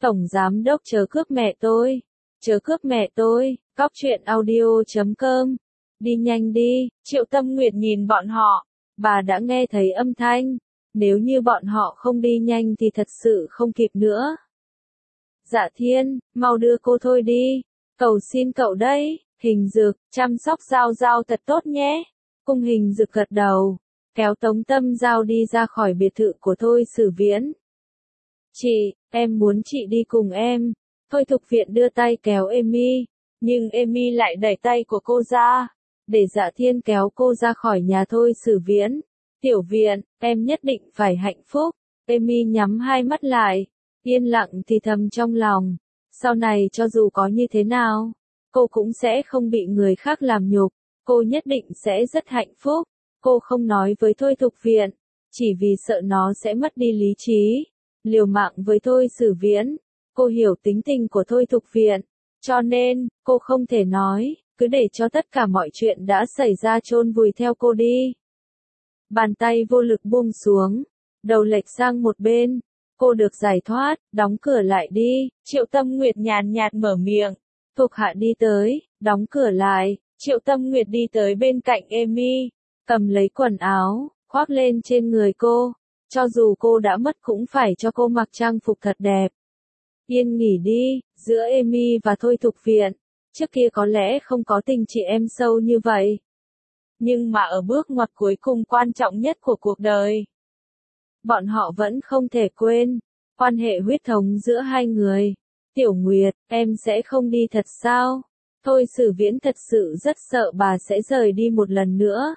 Tổng giám đốc chớ cướp mẹ tôi. Chớ cướp mẹ tôi. Cóc truyện audio.com. Đi nhanh đi. Triệu Tâm Nguyệt nhìn bọn họ. Bà đã nghe thấy âm thanh. Nếu như bọn họ không đi nhanh thì thật sự không kịp nữa. Dạ Thiên, mau đưa cô thôi đi. Cầu xin cậu đấy. Hình Dực, chăm sóc Giao Giao thật tốt nhé. Cung Hình Dực gật đầu, kéo Tống Tâm Giao đi ra khỏi biệt thự của Thôi Sử Viễn. Chị, em muốn chị đi cùng em. Thôi Thục Viện đưa tay kéo Amy, nhưng Amy lại đẩy tay của cô ra, để Dạ Thiên kéo cô ra khỏi nhà Thôi Sử Viễn. Tiểu Viện, em nhất định phải hạnh phúc. Amy nhắm hai mắt lại, yên lặng thì thầm trong lòng. Sau này cho dù có như thế nào, cô cũng sẽ không bị người khác làm nhục. Cô nhất định sẽ rất hạnh phúc. Cô không nói với Thôi Thục Viện, chỉ vì sợ nó sẽ mất đi lý trí, liều mạng với Thôi Sử Viễn. Cô hiểu tính tình của Thôi Thục Viện, cho nên, cô không thể nói, cứ để cho tất cả mọi chuyện đã xảy ra chôn vùi theo cô đi. Bàn tay vô lực buông xuống, đầu lệch sang một bên, cô được giải thoát, đóng cửa lại đi. Triệu Tâm Nguyệt nhàn nhạt mở miệng. Thuộc hạ đi tới, đóng cửa lại. Triệu Tâm Nguyệt đi tới bên cạnh Amy, cầm lấy quần áo, khoác lên trên người cô. Cho dù cô đã mất cũng phải cho cô mặc trang phục thật đẹp. Yên nghỉ đi. Giữa Amy và Thôi Thục Viện, trước kia có lẽ không có tình chị em sâu như vậy. Nhưng mà ở bước ngoặt cuối cùng quan trọng nhất của cuộc đời, bọn họ vẫn không thể quên quan hệ huyết thống giữa hai người. Tiểu Nguyệt, em sẽ không đi thật sao? Thôi Sử Viễn thật sự rất sợ bà sẽ rời đi một lần nữa.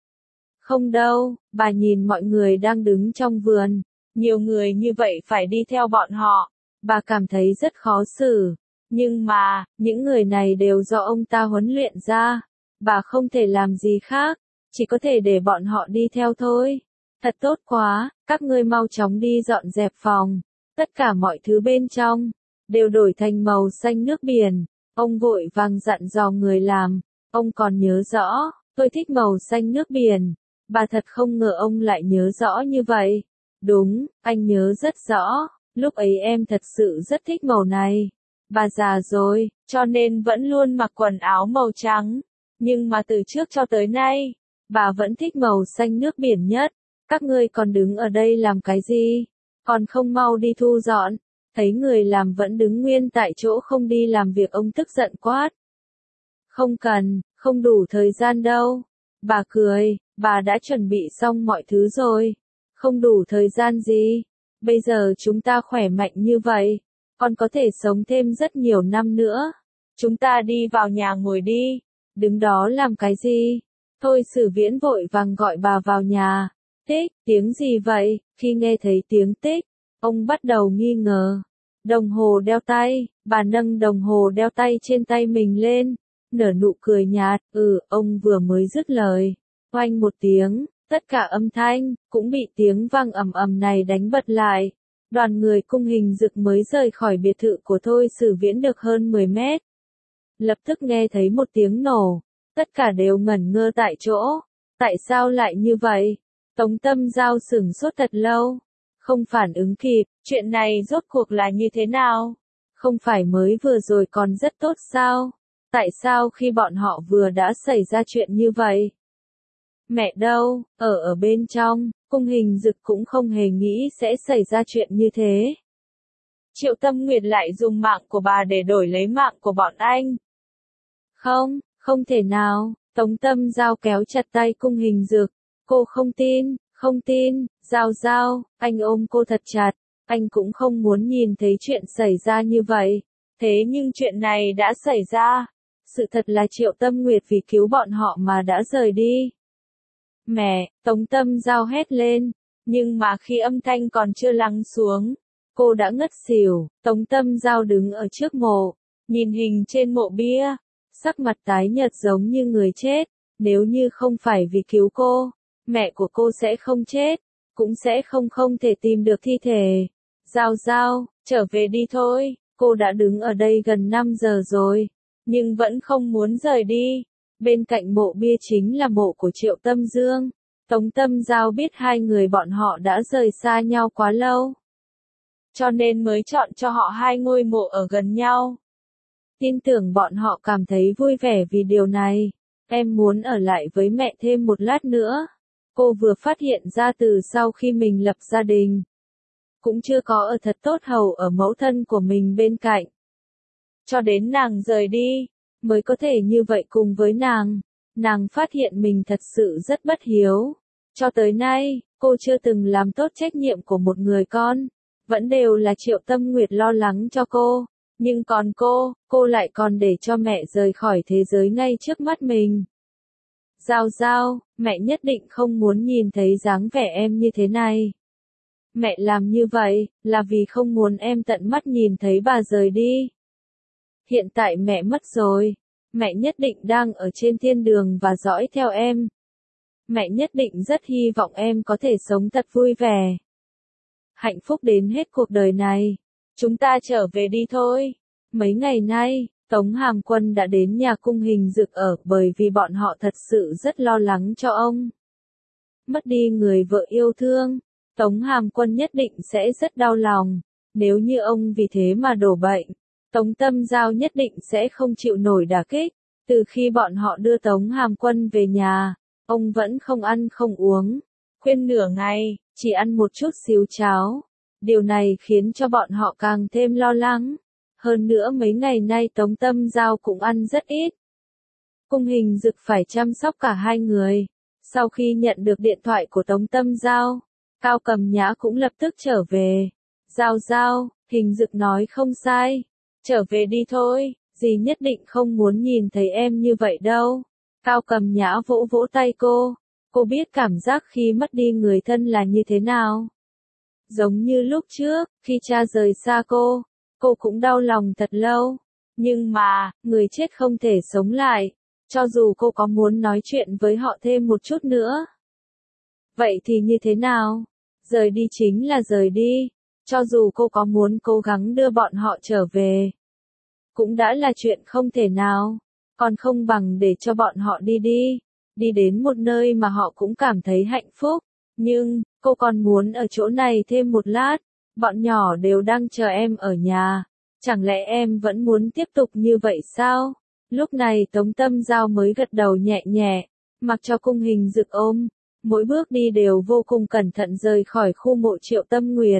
Không đâu, bà nhìn mọi người đang đứng trong vườn, nhiều người như vậy phải đi theo bọn họ, bà cảm thấy rất khó xử. Nhưng mà, những người này đều do ông ta huấn luyện ra, bà không thể làm gì khác, chỉ có thể để bọn họ đi theo thôi. Thật tốt quá, các ngươi mau chóng đi dọn dẹp phòng, tất cả mọi thứ bên trong đều đổi thành màu xanh nước biển. Ông vội vàng dặn dò người làm, ông còn nhớ rõ, tôi thích màu xanh nước biển. Bà thật không ngờ ông lại nhớ rõ như vậy. Đúng, anh nhớ rất rõ, lúc ấy em thật sự rất thích màu này. Bà già rồi, cho nên vẫn luôn mặc quần áo màu trắng. Nhưng mà từ trước cho tới nay, bà vẫn thích màu xanh nước biển nhất. Các ngươi còn đứng ở đây làm cái gì? Còn không mau đi thu dọn. Thấy người làm vẫn đứng nguyên tại chỗ không đi làm việc, ông tức giận quát. Không cần, không đủ thời gian đâu. Bà cười, bà đã chuẩn bị xong mọi thứ rồi. Không đủ thời gian gì? Bây giờ chúng ta khỏe mạnh như vậy, còn có thể sống thêm rất nhiều năm nữa. Chúng ta đi vào nhà ngồi đi. Đứng đó làm cái gì? Thôi Sử Viễn vội vàng gọi bà vào nhà. Tích, tiếng gì vậy? Khi nghe thấy tiếng tích, ông bắt đầu nghi ngờ. Đồng hồ đeo tay, bà nâng đồng hồ đeo tay trên tay mình lên, nở nụ cười nhạt. Ông vừa mới dứt lời, oanh một tiếng, tất cả âm thanh cũng bị tiếng vang ầm ầm này đánh bật lại. Đoàn người Cung Hình Dực mới rời khỏi biệt thự của Thôi Sử Viễn được hơn 10 mét. Lập tức nghe thấy một tiếng nổ, tất cả đều ngẩn ngơ tại chỗ. Tại sao lại như vậy? Tống Tâm Giao sửng sốt thật lâu, không phản ứng kịp. Chuyện này rốt cuộc là như thế nào? Không phải mới vừa rồi còn rất tốt sao? Tại sao khi bọn họ vừa đã xảy ra chuyện như vậy? Mẹ đâu? Ở bên trong, Cung Hình Dực cũng không hề nghĩ sẽ xảy ra chuyện như thế. Triệu Tâm Nguyệt lại dùng mạng của bà để đổi lấy mạng của bọn anh. Không, không thể nào. Tống Tâm Giao kéo chặt tay Cung Hình Dực. Cô không tin, không tin. Giao Giao, anh ôm cô thật chặt. Anh cũng không muốn nhìn thấy chuyện xảy ra như vậy. Thế nhưng chuyện này đã xảy ra. Sự thật là Triệu Tâm Nguyệt vì cứu bọn họ mà đã rời đi. Mẹ, Tống Tâm Giao hét lên. Nhưng mà khi âm thanh còn chưa lắng xuống, cô đã ngất xỉu. Tống Tâm Giao đứng ở trước mộ, nhìn hình trên mộ bia, sắc mặt tái nhợt giống như người chết. Nếu như không phải vì cứu cô, mẹ của cô sẽ không chết, cũng sẽ không thể tìm được thi thể. Giao Giao, trở về đi thôi. Cô đã đứng ở đây gần 5 giờ rồi, nhưng vẫn không muốn rời đi. Bên cạnh mộ bia chính là mộ của Triệu Tâm Dương. Tống Tâm Giao biết hai người bọn họ đã rời xa nhau quá lâu, cho nên mới chọn cho họ hai ngôi mộ ở gần nhau. Tin tưởng bọn họ cảm thấy vui vẻ vì điều này. Em muốn ở lại với mẹ thêm một lát nữa. Cô vừa phát hiện ra từ sau khi mình lập gia đình, cũng chưa có ở thật tốt hầu ở mẫu thân của mình bên cạnh. Cho đến nàng rời đi, mới có thể như vậy cùng với nàng. Nàng phát hiện mình thật sự rất bất hiếu. Cho tới nay, cô chưa từng làm tốt trách nhiệm của một người con. Vẫn đều là Triệu Tâm Nguyệt lo lắng cho cô. Nhưng còn cô lại còn để cho mẹ rời khỏi thế giới ngay trước mắt mình. Giao Giao, mẹ nhất định không muốn nhìn thấy dáng vẻ em như thế này. Mẹ làm như vậy, là vì không muốn em tận mắt nhìn thấy bà rời đi. Hiện tại mẹ mất rồi, mẹ nhất định đang ở trên thiên đường và dõi theo em. Mẹ nhất định rất hy vọng em có thể sống thật vui vẻ. Hạnh phúc đến hết cuộc đời này. Chúng ta trở về đi thôi. Mấy ngày nay, Tống Hàm Quân đã đến nhà Cung Hình Dực ở bởi vì bọn họ thật sự rất lo lắng cho ông. Mất đi người vợ yêu thương, Tống Hàm Quân nhất định sẽ rất đau lòng. Nếu như ông vì thế mà đổ bệnh, Tống Tâm Giao nhất định sẽ không chịu nổi đả kích. Từ khi bọn họ đưa Tống Hàm Quân về nhà, ông vẫn không ăn không uống. Khuyên nửa ngày, chỉ ăn một chút xíu cháo. Điều này khiến cho bọn họ càng thêm lo lắng. Hơn nữa mấy ngày nay Tống Tâm Giao cũng ăn rất ít. Cung Hình Dực phải chăm sóc cả hai người. Sau khi nhận được điện thoại của Tống Tâm Giao, Cao Cầm Nhã cũng lập tức trở về. Giao Giao, Hình Dực nói không sai. Trở về đi thôi, dì nhất định không muốn nhìn thấy em như vậy đâu. Cao Cầm Nhã vỗ vỗ tay cô. Cô biết cảm giác khi mất đi người thân là như thế nào. Giống như lúc trước, khi cha rời xa cô cũng đau lòng thật lâu. Nhưng mà, người chết không thể sống lại, cho dù cô có muốn nói chuyện với họ thêm một chút nữa. Vậy thì như thế nào? Rời đi chính là rời đi, cho dù cô có muốn cố gắng đưa bọn họ trở về, cũng đã là chuyện không thể nào, còn không bằng để cho bọn họ đi đến một nơi mà họ cũng cảm thấy hạnh phúc. Nhưng, cô còn muốn ở chỗ này thêm một lát, bọn nhỏ đều đang chờ em ở nhà, chẳng lẽ em vẫn muốn tiếp tục như vậy sao? Lúc này Tống Tâm Giao mới gật đầu nhẹ nhẹ, mặc cho Cung Hình Dực ôm, mỗi bước đi đều vô cùng cẩn thận rời khỏi khu mộ Triệu Tâm Nguyệt.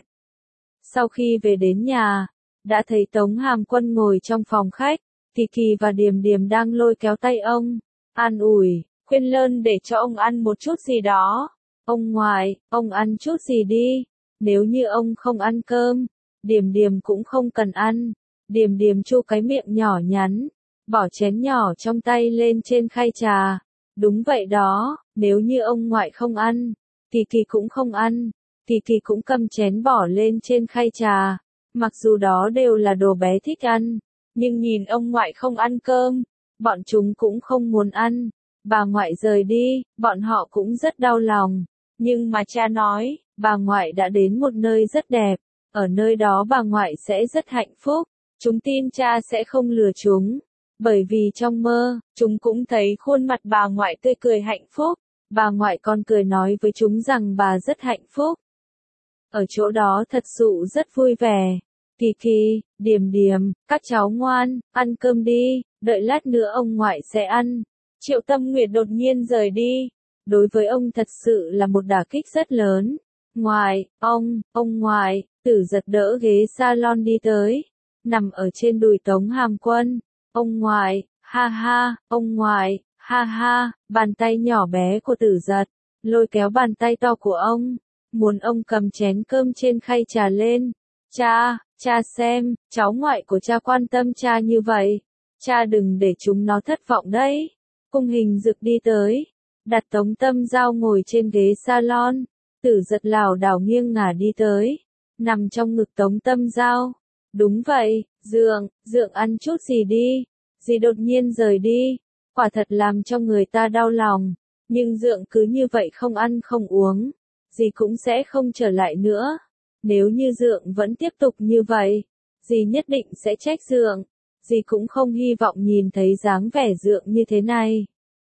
Sau khi về đến nhà, đã thấy Tống Hàm Quân ngồi trong phòng khách, Kỳ Kỳ và Điềm Điềm đang lôi kéo tay ông, an ủi, khuyên lơn để cho ông ăn một chút gì đó. Ông ngoại, ông ăn chút gì đi, nếu như ông không ăn cơm, Điềm Điềm cũng không cần ăn. Điềm Điềm chu cái miệng nhỏ nhắn, bỏ chén nhỏ trong tay lên trên khay trà. Đúng vậy đó, nếu như ông ngoại không ăn, Kỳ Kỳ cũng không ăn. Kỳ Kỳ cũng cầm chén bỏ lên trên khay trà. Mặc dù đó đều là đồ bé thích ăn, nhưng nhìn ông ngoại không ăn cơm, bọn chúng cũng không muốn ăn. Bà ngoại rời đi, bọn họ cũng rất đau lòng. Nhưng mà cha nói, bà ngoại đã đến một nơi rất đẹp, ở nơi đó bà ngoại sẽ rất hạnh phúc. Chúng tin cha sẽ không lừa chúng, bởi vì trong mơ, chúng cũng thấy khuôn mặt bà ngoại tươi cười hạnh phúc. Bà ngoại còn cười nói với chúng rằng bà rất hạnh phúc. Ở chỗ đó thật sự rất vui vẻ. Kỳ Kỳ, Điềm Điềm, các cháu ngoan, ăn cơm đi, đợi lát nữa ông ngoại sẽ ăn. Triệu Tâm Nguyệt đột nhiên rời đi. Đối với ông thật sự là một đả kích rất lớn. Ngoại, ông ngoại, Tử Giật đỡ ghế salon đi tới, nằm ở trên đùi Tống Hàm Quân. Ông ngoại, ha ha, ông ngoại, ha ha, bàn tay nhỏ bé của Tử Giật, lôi kéo bàn tay to của ông, muốn ông cầm chén cơm trên khay trà lên. Cha xem, cháu ngoại của cha quan tâm cha như vậy. Cha đừng để chúng nó thất vọng đấy. Cung Hình Dực đi tới, đặt Tống Tâm Giao ngồi trên ghế salon. Tử Giật lảo đảo nghiêng ngả đi tới, nằm trong ngực Tống Tâm Giao. Đúng vậy, Dượng ăn chút gì đi. Dì đột nhiên rời đi, quả thật làm cho người ta đau lòng. Nhưng Dượng cứ như vậy không ăn không uống, dì cũng sẽ không trở lại nữa. Nếu như Dượng vẫn tiếp tục như vậy, dì nhất định sẽ trách Dượng. Dì cũng không hy vọng nhìn thấy dáng vẻ Dượng như thế này.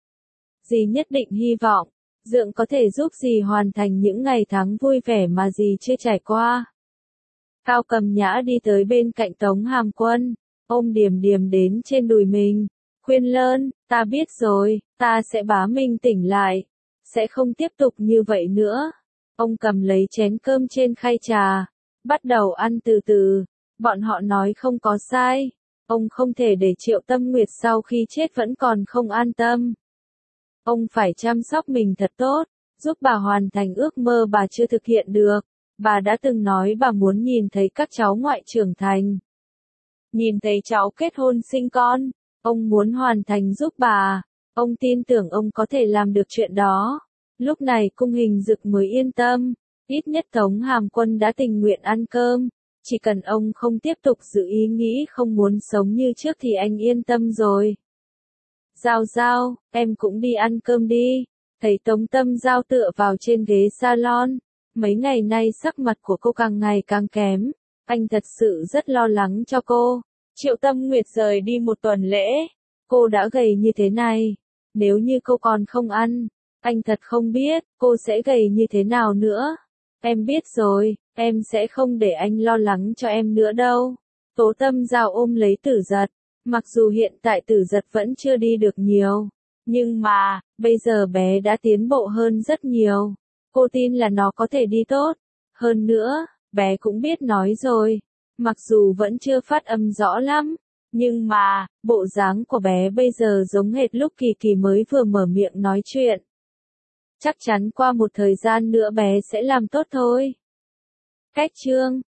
Dì nhất định hy vọng, Dượng có thể giúp dì hoàn thành những ngày tháng vui vẻ mà dì chưa trải qua. Cao Cầm Nhã đi tới bên cạnh Tống Hàm Quân, ôm Điềm Điềm đến trên đùi mình, khuyên lơn, ta biết rồi, ta sẽ bá Minh tỉnh lại, sẽ không tiếp tục như vậy nữa. Ông cầm lấy chén cơm trên khay trà, bắt đầu ăn từ từ, bọn họ nói không có sai, ông không thể để Triệu Tâm Nguyệt sau khi chết vẫn còn không an tâm. Ông phải chăm sóc mình thật tốt, giúp bà hoàn thành ước mơ bà chưa thực hiện được. Bà đã từng nói bà muốn nhìn thấy các cháu ngoại trưởng thành. Nhìn thấy cháu kết hôn sinh con, ông muốn hoàn thành giúp bà. Ông tin tưởng ông có thể làm được chuyện đó. Lúc này Cung Hình Dực mới yên tâm. Ít nhất Tống Hàm Quân đã tình nguyện ăn cơm. Chỉ cần ông không tiếp tục giữ ý nghĩ không muốn sống như trước thì anh yên tâm rồi. Giao Giao, em cũng đi ăn cơm đi. Thấy Tống Tâm Giao tựa vào trên ghế salon. Mấy ngày nay sắc mặt của cô càng ngày càng kém. Anh thật sự rất lo lắng cho cô. Triệu Tâm Nguyệt rời đi một tuần lễ. Cô đã gầy như thế này. Nếu như cô còn không ăn, anh thật không biết cô sẽ gầy như thế nào nữa. Em biết rồi, em sẽ không để anh lo lắng cho em nữa đâu. Tố Tâm Giao ôm lấy Tử Giật. Mặc dù hiện tại Tử Giật vẫn chưa đi được nhiều. Nhưng mà, bây giờ bé đã tiến bộ hơn rất nhiều. Cô tin là nó có thể đi tốt. Hơn nữa, bé cũng biết nói rồi. Mặc dù vẫn chưa phát âm rõ lắm. Nhưng mà, bộ dáng của bé bây giờ giống hệt lúc Kỳ Kỳ mới vừa mở miệng nói chuyện. Chắc chắn qua một thời gian nữa bé sẽ làm tốt thôi. Cách chương